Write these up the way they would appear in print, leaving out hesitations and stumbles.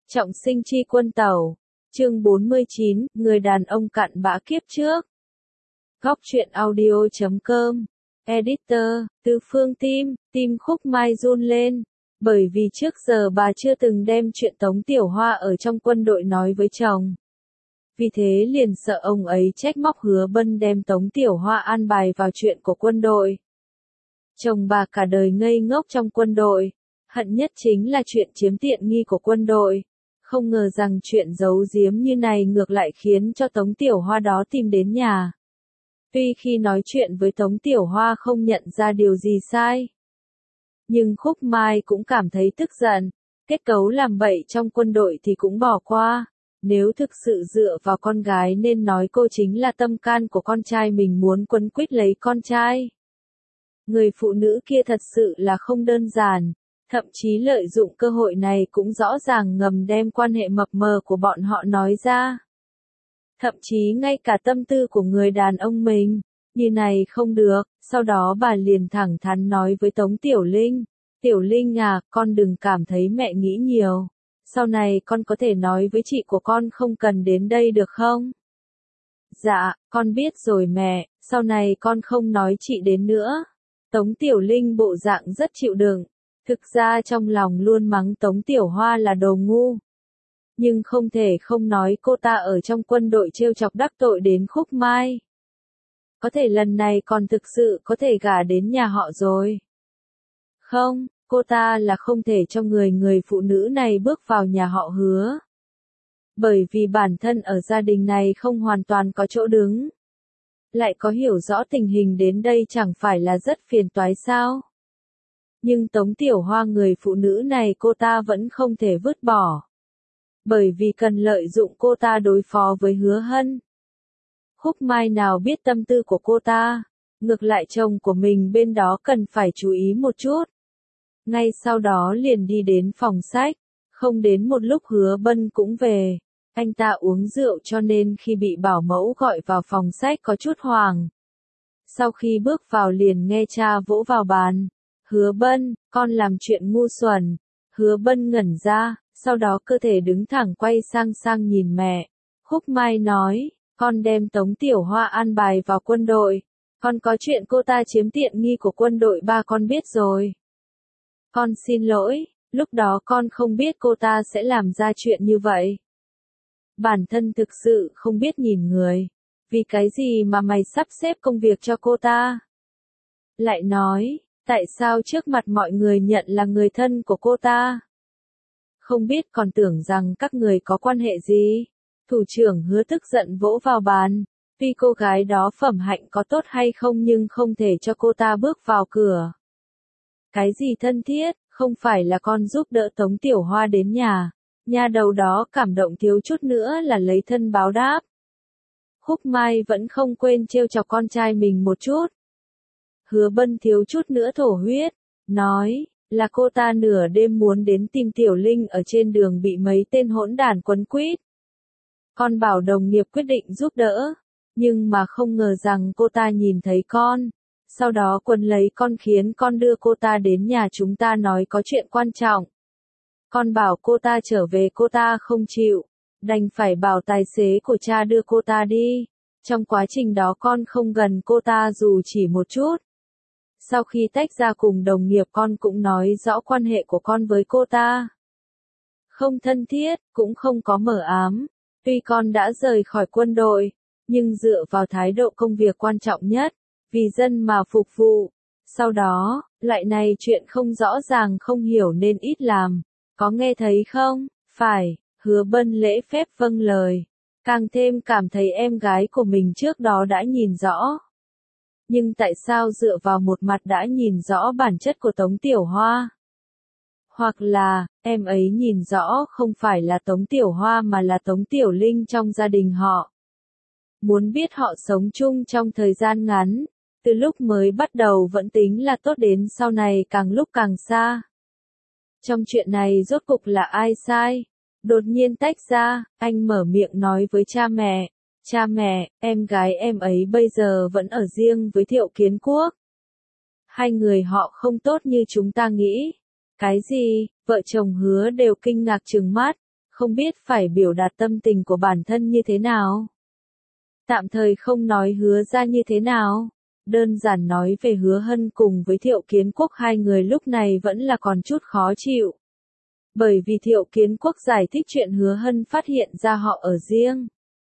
Trọng sinh chi quân tẩu. Chương 49, người đàn ông cặn bã kiếp trước. Góc truyện audio.com. Editor, Từ Phương tim Khúc Mai run lên. Bởi vì trước giờ bà chưa từng đem chuyện Tống Tiểu Hoa ở trong quân đội nói với chồng. Vì thế liền sợ ông ấy trách móc Hứa Bân đem Tống Tiểu Hoa an bài vào chuyện của quân đội. Chồng bà cả đời ngây ngốc trong quân đội, hận nhất chính là chuyện chiếm tiện nghi của quân đội. Không ngờ rằng chuyện giấu giếm như này ngược lại khiến cho Tống Tiểu Hoa đó tìm đến nhà. Tuy khi nói chuyện với Tống Tiểu Hoa không nhận ra điều gì sai, nhưng Khúc Mai cũng cảm thấy tức giận. Kết cấu làm bậy trong quân đội thì cũng bỏ qua. Nếu thực sự dựa vào con gái nên nói cô chính là tâm can của con trai mình muốn quấn quýt lấy con trai. Người phụ nữ kia thật sự là không đơn giản, thậm chí lợi dụng cơ hội này cũng rõ ràng ngầm đem quan hệ mập mờ của bọn họ nói ra. Thậm chí ngay cả tâm tư của người đàn ông mình, như này không được, sau đó bà liền thẳng thắn nói với Tống Tiểu Linh. Tiểu Linh à, con đừng cảm thấy mẹ nghĩ nhiều. Sau này con có thể nói với chị của con không cần đến đây được không? Dạ, con biết rồi mẹ, sau này con không nói chị đến nữa. Tống Tiểu Linh bộ dạng rất chịu đựng, thực ra trong lòng luôn mắng Tống Tiểu Hoa là đồ ngu. Nhưng không thể không nói cô ta ở trong quân đội trêu chọc đắc tội đến Khúc Mai. Có thể lần này còn thực sự có thể gả đến nhà họ rồi. Không, cô ta là không thể cho người phụ nữ này bước vào nhà họ Hứa. Bởi vì bản thân ở gia đình này không hoàn toàn có chỗ đứng. Lại có hiểu rõ tình hình đến đây chẳng phải là rất phiền toái sao? Nhưng Tống Tiểu Hoa người phụ nữ này cô ta vẫn không thể vứt bỏ. Bởi vì cần lợi dụng cô ta đối phó với Hứa Hân. Khúc Mai nào biết tâm tư của cô ta, ngược lại chồng của mình bên đó cần phải chú ý một chút. Ngay sau đó liền đi đến phòng sách, không đến một lúc Hứa Bân cũng về. Anh ta uống rượu cho nên khi bị bảo mẫu gọi vào phòng sách có chút hoảng. Sau khi bước vào liền nghe cha vỗ vào bàn. Hứa Bân, con làm chuyện ngu xuẩn. Hứa Bân ngẩn ra, sau đó cơ thể đứng thẳng quay sang nhìn mẹ. Khúc Mai nói, con đem Tống Tiểu Hoa an bài vào quân đội. Con có chuyện cô ta chiếm tiện nghi của quân đội ba con biết rồi. Con xin lỗi, lúc đó con không biết cô ta sẽ làm ra chuyện như vậy. Bản thân thực sự không biết nhìn người. Vì cái gì mà mày sắp xếp công việc cho cô ta? Lại nói, tại sao trước mặt mọi người nhận là người thân của cô ta? Không biết còn tưởng rằng các người có quan hệ gì? Thủ trưởng Hứa tức giận vỗ vào bàn. Tuy cô gái đó phẩm hạnh có tốt hay không nhưng không thể cho cô ta bước vào cửa. Cái gì thân thiết, không phải là con giúp đỡ Tống Tiểu Hoa đến nhà. Nhà đầu đó cảm động thiếu chút nữa là lấy thân báo đáp. Khúc Mai vẫn không quên trêu chọc con trai mình một chút. Hứa Bân thiếu chút nữa thổ huyết, nói, là cô ta nửa đêm muốn đến tìm Tiểu Linh ở trên đường bị mấy tên hỗn đản quấn quýt. Con bảo đồng nghiệp quyết định giúp đỡ, nhưng mà không ngờ rằng cô ta nhìn thấy con. Sau đó quấn lấy con khiến con đưa cô ta đến nhà chúng ta nói có chuyện quan trọng. Con bảo cô ta trở về cô ta không chịu, đành phải bảo tài xế của cha đưa cô ta đi. Trong quá trình đó con không gần cô ta dù chỉ một chút. Sau khi tách ra cùng đồng nghiệp con cũng nói rõ quan hệ của con với cô ta. Không thân thiết, cũng không có mờ ám. Tuy con đã rời khỏi quân đội, nhưng dựa vào thái độ công việc quan trọng nhất, vì dân mà phục vụ. Sau đó, loại này chuyện không rõ ràng không hiểu nên ít làm. Có nghe thấy không? Phải, Hứa Bân lễ phép vâng lời. Càng thêm cảm thấy em gái của mình trước đó đã nhìn rõ. Nhưng tại sao dựa vào một mặt đã nhìn rõ bản chất của Tống Tiểu Hoa? Hoặc là, em ấy nhìn rõ không phải là Tống Tiểu Hoa mà là Tống Tiểu Linh trong gia đình họ. Muốn biết họ sống chung trong thời gian ngắn, từ lúc mới bắt đầu vẫn tính là tốt đến sau này càng lúc càng xa. Trong chuyện này rốt cục là ai sai? Đột nhiên tách ra, anh mở miệng nói với cha mẹ. Cha mẹ, em gái em ấy bây giờ vẫn ở riêng với Thiệu Kiến Quốc. Hai người họ không tốt như chúng ta nghĩ. Cái gì? Vợ chồng Hứa đều kinh ngạc trừng mắt. không biết phải biểu đạt tâm tình của bản thân như thế nào. Tạm thời không nói Hứa ra như thế nào. Đơn giản nói về Hứa Hân cùng với Thiệu Kiến Quốc, hai người lúc này vẫn là còn chút khó chịu. Bởi vì Thiệu Kiến Quốc giải thích chuyện Hứa Hân phát hiện ra họ ở riêng.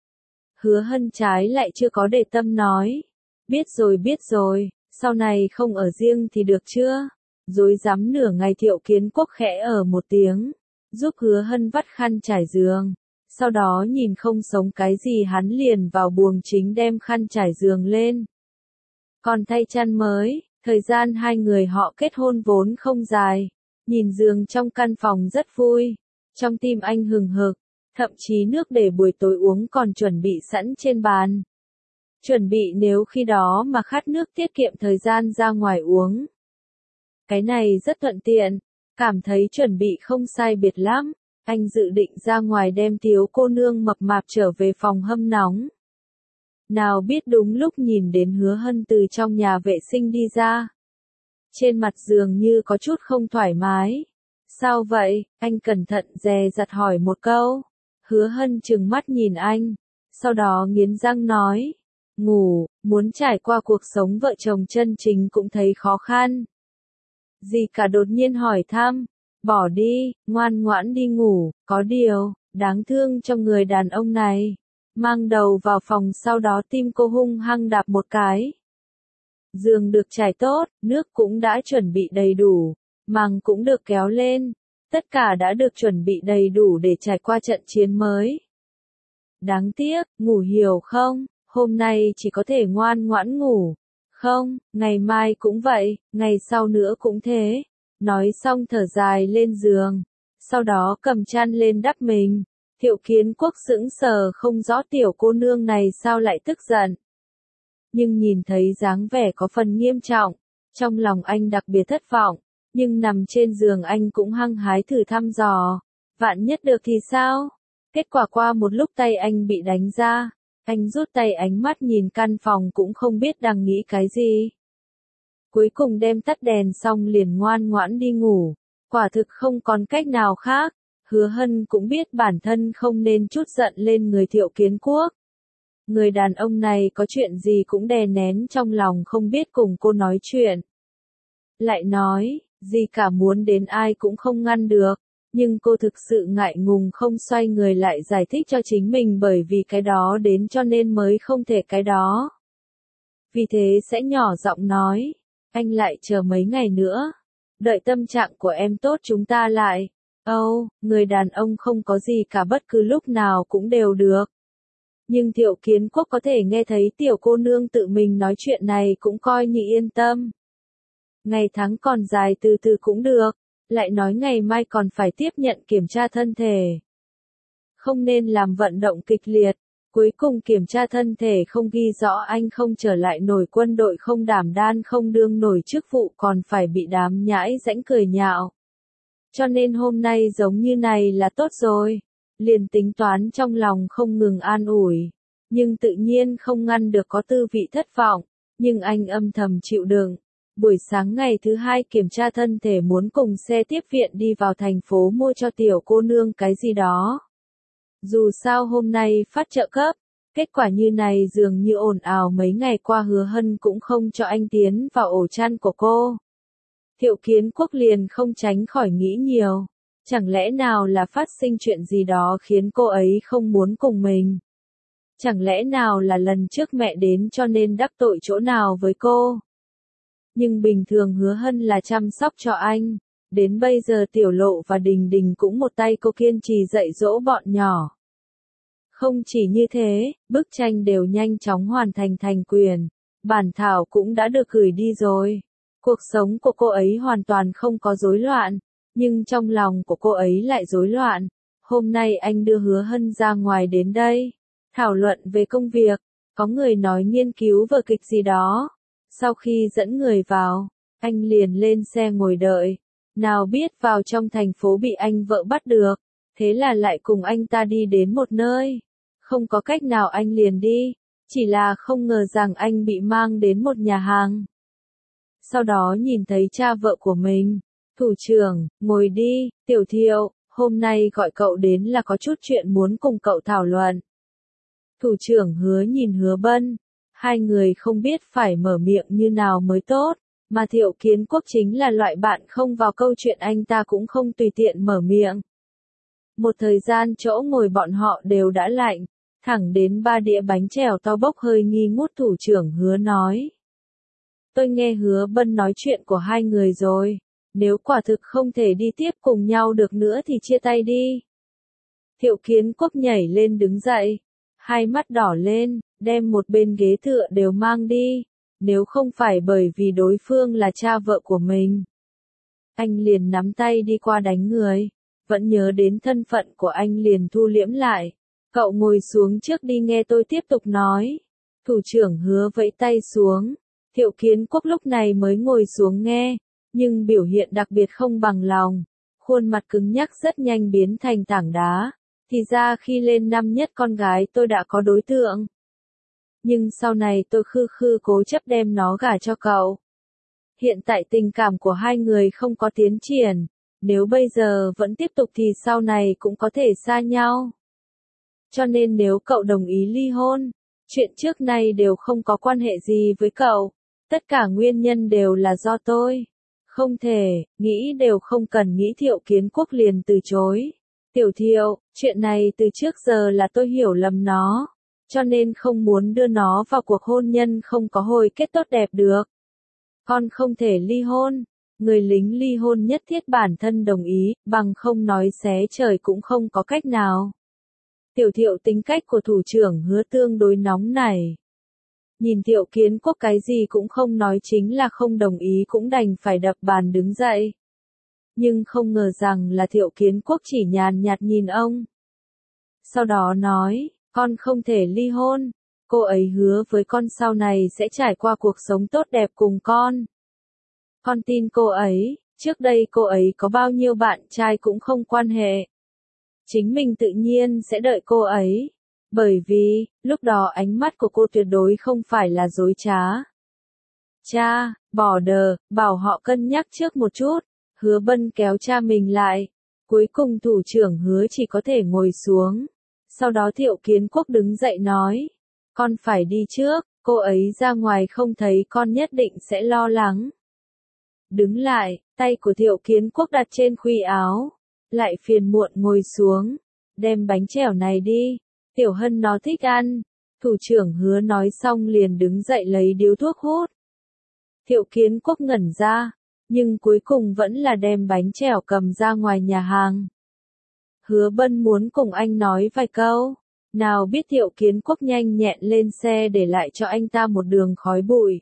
Hứa Hân trái lại chưa có để tâm nói. Biết rồi, sau này không ở riêng thì được chưa? Dối dám nửa ngày. Thiệu Kiến Quốc khẽ một tiếng, giúp Hứa Hân vắt khăn trải giường. Sau đó nhìn không sống cái gì hắn liền vào buồng chính đem khăn trải giường lên. Còn thay chăn mới, thời gian hai người họ kết hôn vốn không dài. Nhìn giường trong căn phòng rất vui. Trong tim anh hừng hực, thậm chí nước để buổi tối uống còn chuẩn bị sẵn trên bàn. Chuẩn bị nếu khi đó mà khát nước tiết kiệm thời gian ra ngoài uống. Cái này rất thuận tiện, cảm thấy chuẩn bị không sai biệt lắm. Anh dự định ra ngoài đem Tiếu cô nương mập mạp trở về phòng hâm nóng. Nào biết đúng lúc nhìn đến Hứa Hân từ trong nhà vệ sinh đi ra. Trên mặt dường như có chút không thoải mái. Sao vậy? Anh cẩn thận dè dặt hỏi một câu. Hứa Hân trừng mắt nhìn anh, sau đó nghiến răng nói. Ngủ, muốn trải qua cuộc sống vợ chồng chân chính cũng thấy khó khăn. Dì cả đột nhiên hỏi thăm. Bỏ đi, ngoan ngoãn đi ngủ. Có điều, đáng thương trong người đàn ông này. Mang đầu vào phòng, sau đó tim cô hung hăng đạp một cái. Giường được trải tốt, nước cũng đã chuẩn bị đầy đủ, màng cũng được kéo lên. Tất cả đã được chuẩn bị đầy đủ để trải qua trận chiến mới. Đáng tiếc, ngủ hiểu không? Hôm nay chỉ có thể ngoan ngoãn ngủ. Không, ngày mai cũng vậy, ngày sau nữa cũng thế. Nói xong thở dài lên giường. Sau đó cầm chăn lên đắp mình. Thiệu Kiến Quốc sững sờ không rõ tiểu cô nương này sao lại tức giận. Nhưng nhìn thấy dáng vẻ có phần nghiêm trọng, trong lòng anh đặc biệt thất vọng. Nhưng nằm trên giường anh cũng hăng hái thử thăm dò. Vạn nhất được thì sao? Kết quả qua một lúc tay anh bị đánh ra. Anh rút tay, ánh mắt nhìn căn phòng cũng không biết đang nghĩ cái gì. Cuối cùng đem tắt đèn xong liền ngoan ngoãn đi ngủ. Quả thực không còn cách nào khác. Hứa Hân cũng biết bản thân không nên chút giận lên người Thiệu Kiến Quốc. Người đàn ông này có chuyện gì cũng đè nén trong lòng, không biết cùng cô nói chuyện. Lại nói, gì cả muốn đến ai cũng không ngăn được. Nhưng cô thực sự ngại ngùng không xoay người lại giải thích cho chính mình, bởi vì cái đó đến cho nên mới không thể cái đó. Vì thế sẽ nhỏ giọng nói, anh lại chờ mấy ngày nữa. Đợi tâm trạng của em tốt chúng ta lại. Người đàn ông không có gì cả, bất cứ lúc nào cũng đều được. Nhưng Thiệu Kiến Quốc có thể nghe thấy tiểu cô nương tự mình nói chuyện này cũng coi như yên tâm. Ngày tháng còn dài, từ từ cũng được. Lại nói ngày mai còn phải tiếp nhận kiểm tra thân thể. Không nên làm vận động kịch liệt. Cuối cùng kiểm tra thân thể không ghi rõ anh không trở lại nổi quân đội, không đảm đan, không đương nổi chức vụ, còn phải bị đám nhãi rãnh cười nhạo. Cho nên hôm nay giống như này là tốt rồi. Liền tính toán trong lòng không ngừng an ủi. Nhưng tự nhiên không ngăn được có tư vị thất vọng. Nhưng anh âm thầm chịu đựng. Buổi sáng ngày thứ hai kiểm tra thân thể, muốn cùng xe tiếp viện đi vào thành phố mua cho tiểu cô nương cái gì đó. Dù sao hôm nay phát trợ cấp. Kết quả như này dường như ồn ào mấy ngày qua Hứa Hân cũng không cho anh tiến vào ổ chăn của cô. Thiệu Kiến Quốc liền không tránh khỏi nghĩ nhiều. Chẳng lẽ nào là phát sinh chuyện gì đó khiến cô ấy không muốn cùng mình? Chẳng lẽ nào là lần trước mẹ đến cho nên đắc tội chỗ nào với cô? Nhưng bình thường Hứa Hân là chăm sóc cho anh. Đến bây giờ Tiểu Lộ và Đình Đình cũng một tay cô kiên trì dạy dỗ bọn nhỏ. Không chỉ như thế, bức tranh đều nhanh chóng hoàn thành thành quyền. Bản thảo cũng đã được gửi đi rồi. Cuộc sống của cô ấy hoàn toàn không có rối loạn. Nhưng trong lòng của cô ấy lại rối loạn. Hôm nay anh đưa Hứa Hân ra ngoài đến đây. Thảo luận về công việc. Có người nói nghiên cứu vở kịch gì đó. Sau khi dẫn người vào, anh liền lên xe ngồi đợi. Nào biết vào trong thành phố bị anh vợ bắt được. Thế là lại cùng anh ta đi đến một nơi. Không có cách nào anh liền đi. Chỉ là không ngờ rằng anh bị mang đến một nhà hàng. Sau đó nhìn thấy cha vợ của mình. Thủ trưởng, ngồi đi, Tiểu Thiệu, Hôm nay gọi cậu đến là có chút chuyện muốn cùng cậu thảo luận. Thủ trưởng Hứa nhìn Hứa Bân, hai người không biết phải mở miệng như nào mới tốt, mà Thiệu Kiến Quốc chính là loại bạn không vào câu chuyện anh ta cũng không tùy tiện mở miệng. Một thời gian chỗ ngồi bọn họ đều đã lạnh, thẳng đến 3 đĩa bánh chèo to bốc hơi nghi ngút. Thủ trưởng Hứa nói. Tôi nghe Hứa Bân nói chuyện của hai người rồi, nếu quả thực không thể đi tiếp cùng nhau được nữa thì chia tay đi. Thiệu Kiến Quốc nhảy lên đứng dậy, hai mắt đỏ lên, đem một bên ghế tựa đều mang đi, nếu không phải bởi vì đối phương là cha vợ của mình. Anh liền nắm tay đi qua đánh người, vẫn nhớ đến thân phận của anh liền thu liễm lại. Cậu ngồi xuống trước đi nghe tôi tiếp tục nói. Thủ trưởng Hứa vẫy tay xuống, Thiệu Kiến Quốc lúc này mới ngồi xuống nghe, nhưng biểu hiện đặc biệt không bằng lòng, khuôn mặt cứng nhắc rất nhanh biến thành tảng đá. Thì ra khi lên năm nhất con gái tôi đã có đối tượng. Nhưng sau này tôi khư cố chấp đem nó gả cho cậu. Hiện tại tình cảm của hai người không có tiến triển, nếu bây giờ vẫn tiếp tục thì sau này cũng có thể xa nhau. Cho nên nếu cậu đồng ý ly hôn, chuyện trước nay đều không có quan hệ gì với cậu, tất cả nguyên nhân đều là do tôi. Không thể, nghĩ đều không cần nghĩ. Thiệu Kiến Quốc liền từ chối. Tiểu Thiệu, chuyện này từ trước giờ là tôi hiểu lầm nó, cho nên không muốn đưa nó vào cuộc hôn nhân không có hồi kết tốt đẹp được. Con không thể ly hôn, người lính ly hôn nhất thiết bản thân đồng ý, bằng không nói xé trời cũng không có cách nào. Tiểu Thiệu tính cách của thủ trưởng Hứa tương đối nóng nảy. Nhìn Thiệu Kiến Quốc cái gì cũng không nói chính là không đồng ý cũng đành phải đập bàn đứng dậy. Nhưng không ngờ rằng là Thiệu Kiến Quốc chỉ nhàn nhạt nhìn ông. Sau đó nói, con không thể ly hôn, cô ấy hứa với con sau này sẽ trải qua cuộc sống tốt đẹp cùng con. Con tin cô ấy, trước đây cô ấy có bao nhiêu bạn trai cũng không quan hệ. Chính mình tự nhiên sẽ đợi cô ấy. Bởi vì, lúc đó ánh mắt của cô tuyệt đối không phải là dối trá. Cha, bỏ đờ, bảo họ cân nhắc trước một chút. Hứa Bân kéo cha mình lại. Cuối cùng thủ trưởng Hứa chỉ có thể ngồi xuống. Sau đó Thiệu Kiến Quốc đứng dậy nói. Con phải đi trước, cô ấy ra ngoài không thấy con nhất định sẽ lo lắng. Đứng lại, tay của Thiệu Kiến Quốc đặt trên khuy áo. Lại phiền muộn ngồi xuống. Đem bánh chèo này đi. Tiểu Hân nó thích ăn. Thủ trưởng Hứa nói xong liền đứng dậy lấy điếu thuốc hút. Thiệu Kiến Quốc ngẩn ra, nhưng cuối cùng vẫn là đem bánh chèo cầm ra ngoài nhà hàng. Hứa Bân muốn cùng anh nói vài câu, nào biết Thiệu Kiến Quốc nhanh nhẹn lên xe để lại cho anh ta một đường khói bụi.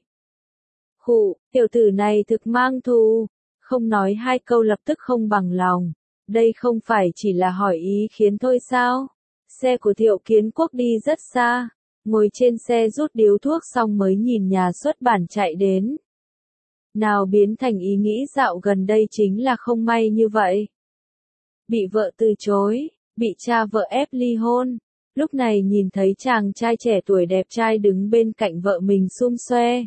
Khụ, tiểu tử này thực mang thù, không nói hai câu lập tức không bằng lòng, đây không phải chỉ là hỏi ý kiến thôi sao? Xe của Thiệu Kiến Quốc đi rất xa, ngồi trên xe rút điếu thuốc xong mới nhìn nhà xuất bản chạy đến. Nào biến thành ý nghĩ dạo gần đây chính là không may như vậy. Bị vợ từ chối, bị cha vợ ép ly hôn, lúc này nhìn thấy chàng trai trẻ tuổi đẹp trai đứng bên cạnh vợ mình xum xoe.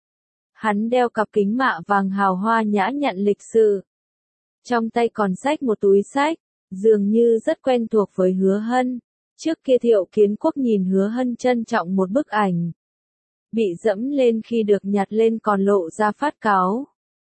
Hắn đeo cặp kính mạ vàng hào hoa nhã nhặn lịch sự. Trong tay còn xách một túi xách, dường như rất quen thuộc với Hứa Hân. Trước kia Thiệu Kiến Quốc nhìn Hứa Hân trân trọng một bức ảnh. Bị dẫm lên khi được nhặt lên còn lộ ra phát cáu.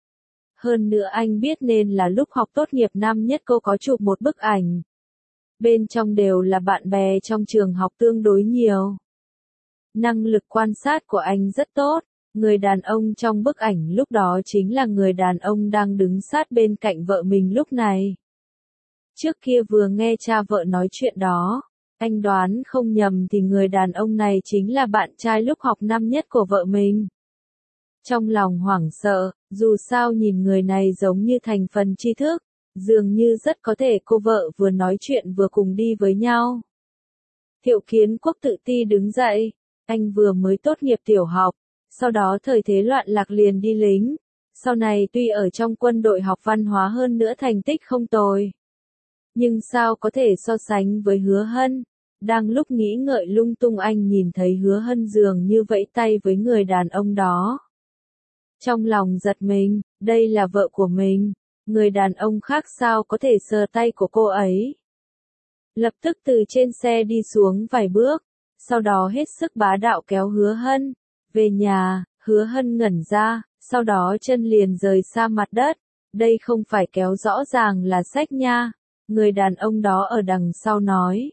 Hơn nữa anh biết nên là lúc học tốt nghiệp năm nhất cô có chụp một bức ảnh. Bên trong đều là bạn bè trong trường học tương đối nhiều. Năng lực quan sát của anh rất tốt. Người đàn ông trong bức ảnh lúc đó chính là người đàn ông đang đứng sát bên cạnh vợ mình lúc này. Trước kia vừa nghe cha vợ nói chuyện đó, anh đoán không nhầm thì người đàn ông này chính là bạn trai lúc học năm nhất của vợ mình. Trong lòng hoảng sợ, dù sao nhìn người này giống như thành phần tri thức, dường như rất có thể cô vợ vừa nói chuyện vừa cùng đi với nhau. Thiệu Kiến Quốc tự ti đứng dậy, anh vừa mới tốt nghiệp tiểu học, sau đó thời thế loạn lạc liền đi lính, sau này tuy ở trong quân đội học văn hóa hơn nữa thành tích không tồi. Nhưng sao có thể so sánh với Hứa Hân? Đang lúc nghĩ ngợi lung tung anh nhìn thấy Hứa Hân dường như vẫy tay với người đàn ông đó. Trong lòng giật mình, đây là vợ của mình. người đàn ông khác sao có thể sờ tay của cô ấy. Lập tức từ trên xe đi xuống vài bước, sau đó hết sức bá đạo kéo Hứa Hân về nhà. Hứa Hân ngẩn ra, sau đó chân liền rời xa mặt đất. Đây không phải kéo, rõ ràng là xách nha. Người đàn ông đó ở đằng sau nói.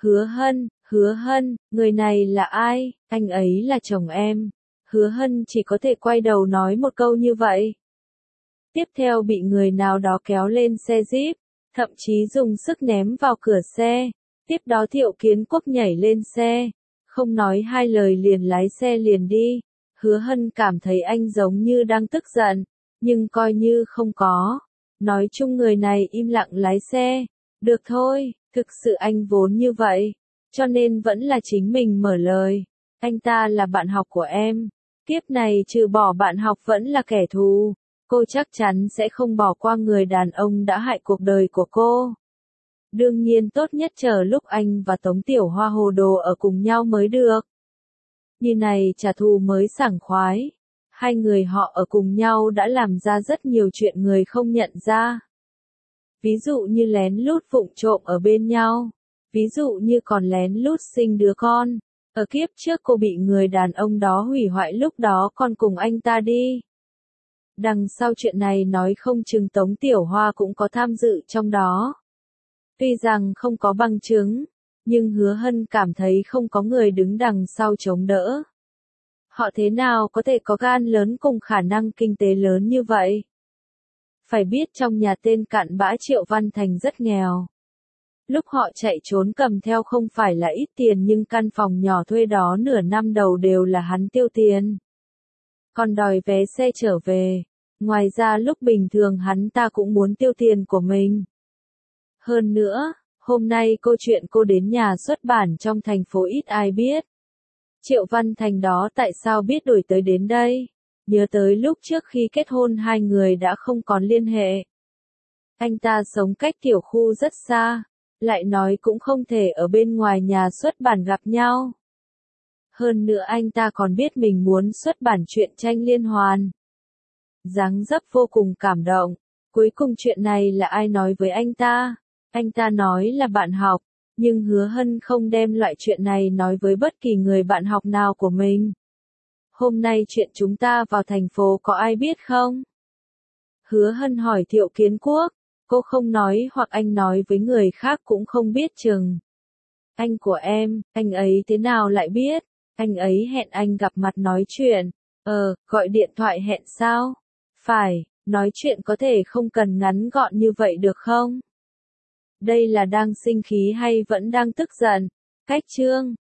Hứa Hân, người này là ai? Anh ấy là chồng em. Hứa Hân chỉ có thể quay đầu nói một câu như vậy. Tiếp theo bị người nào đó kéo lên xe Jeep, thậm chí dùng sức ném vào cửa xe. Tiếp đó Thiệu Kiến Quốc nhảy lên xe, không nói hai lời liền lái xe liền đi. Hứa Hân cảm thấy anh giống như đang tức giận, nhưng coi như không có. Nói chung người này im lặng lái xe. Được thôi, thực sự anh vốn như vậy, cho nên vẫn là chính mình mở lời. Anh ta là bạn học của em. Kiếp này trừ bỏ bạn học vẫn là kẻ thù. Cô chắc chắn sẽ không bỏ qua người đàn ông đã hại cuộc đời của cô. Đương nhiên tốt nhất chờ lúc anh và Tống Tiểu Hoa hồ đồ ở cùng nhau mới được. Như này trả thù mới sảng khoái. Hai người họ ở cùng nhau đã làm ra rất nhiều chuyện người không nhận ra. Ví dụ như lén lút vụng trộm ở bên nhau. Ví dụ như còn lén lút sinh đứa con. Ở kiếp trước cô bị người đàn ông đó hủy hoại, lúc đó còn cùng anh ta đi. Đằng sau chuyện này nói không chừng Tống Tiểu Hoa cũng có tham dự trong đó. Tuy rằng không có bằng chứng, nhưng Hứa Hân cảm thấy không có người đứng đằng sau chống đỡ. Họ thế nào có thể có gan lớn cùng khả năng kinh tế lớn như vậy? Phải biết trong nhà tên cặn bã Triệu Văn Thành rất nghèo. Lúc họ chạy trốn cầm theo không phải là ít tiền, nhưng căn phòng nhỏ thuê đó nửa năm đầu đều là hắn tiêu tiền. Còn đòi vé xe trở về. Ngoài ra lúc bình thường hắn ta cũng muốn tiêu tiền của mình. Hơn nữa, hôm nay câu chuyện cô đến nhà xuất bản trong thành phố ít ai biết. Triệu Văn Thành đó tại sao biết đuổi tới đến đây? Nhớ tới lúc trước khi kết hôn hai người đã không còn liên hệ. Anh ta sống cách tiểu khu rất xa, lại nói cũng không thể ở bên ngoài nhà xuất bản gặp nhau. Hơn nữa anh ta còn biết mình muốn xuất bản truyện tranh liên hoàn. Dáng dấp vô cùng cảm động. Cuối cùng chuyện này là ai nói với anh ta? Anh ta nói là bạn học, nhưng Hứa Hân không đem loại chuyện này nói với bất kỳ người bạn học nào của mình. Hôm nay chuyện chúng ta vào thành phố có ai biết không? Hứa Hân hỏi Thiệu Kiến Quốc. Cô không nói hoặc anh nói với người khác cũng không biết chừng. Anh của em, anh ấy thế nào lại biết? Anh ấy hẹn anh gặp mặt nói chuyện. Gọi điện thoại hẹn sao? Phải, nói chuyện có thể không cần ngắn gọn như vậy được không? Đây là đang sinh khí hay vẫn đang tức giận? Cách chương